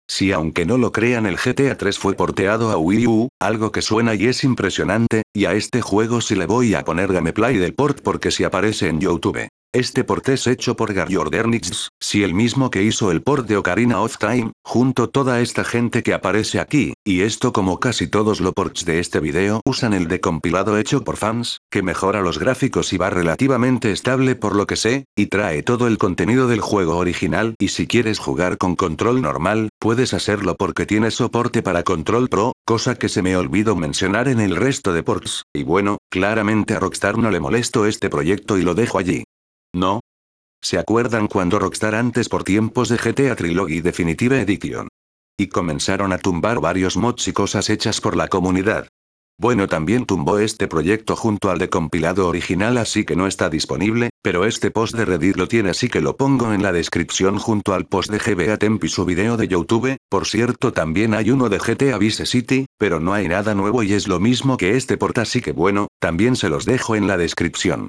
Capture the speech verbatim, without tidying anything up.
Si aunque no lo crean el G T A tres fue porteado a Wii U, algo que suena y es impresionante, y a este juego sí le voy a poner gameplay del port porque si aparece en YouTube. Este port es hecho por Garjordernix, si el mismo que hizo el port de Ocarina of Time, junto toda esta gente que aparece aquí, y esto como casi todos los ports de este video usan el de compilado hecho por fans, que mejora los gráficos y va relativamente estable por lo que sé, y trae todo el contenido del juego original y si quieres jugar con control normal, puedes hacerlo porque tiene soporte para control pro, cosa que se me olvidó mencionar en el resto de ports, y bueno, claramente a Rockstar no le molesto este proyecto y lo dejo allí. ¿No? ¿Se acuerdan cuando Rockstar antes por tiempos de G T A Trilogy Definitive Edition? Y comenzaron a tumbar varios mods y cosas hechas por la comunidad. Bueno, también tumbó este proyecto junto al de compilado original así que no está disponible, pero este post de Reddit lo tiene así que lo pongo en la descripción junto al post de G B A Temp y su video de YouTube, por cierto también hay uno de G T A Vice City, pero no hay nada nuevo y es lo mismo que este port así que bueno, también se los dejo en la descripción.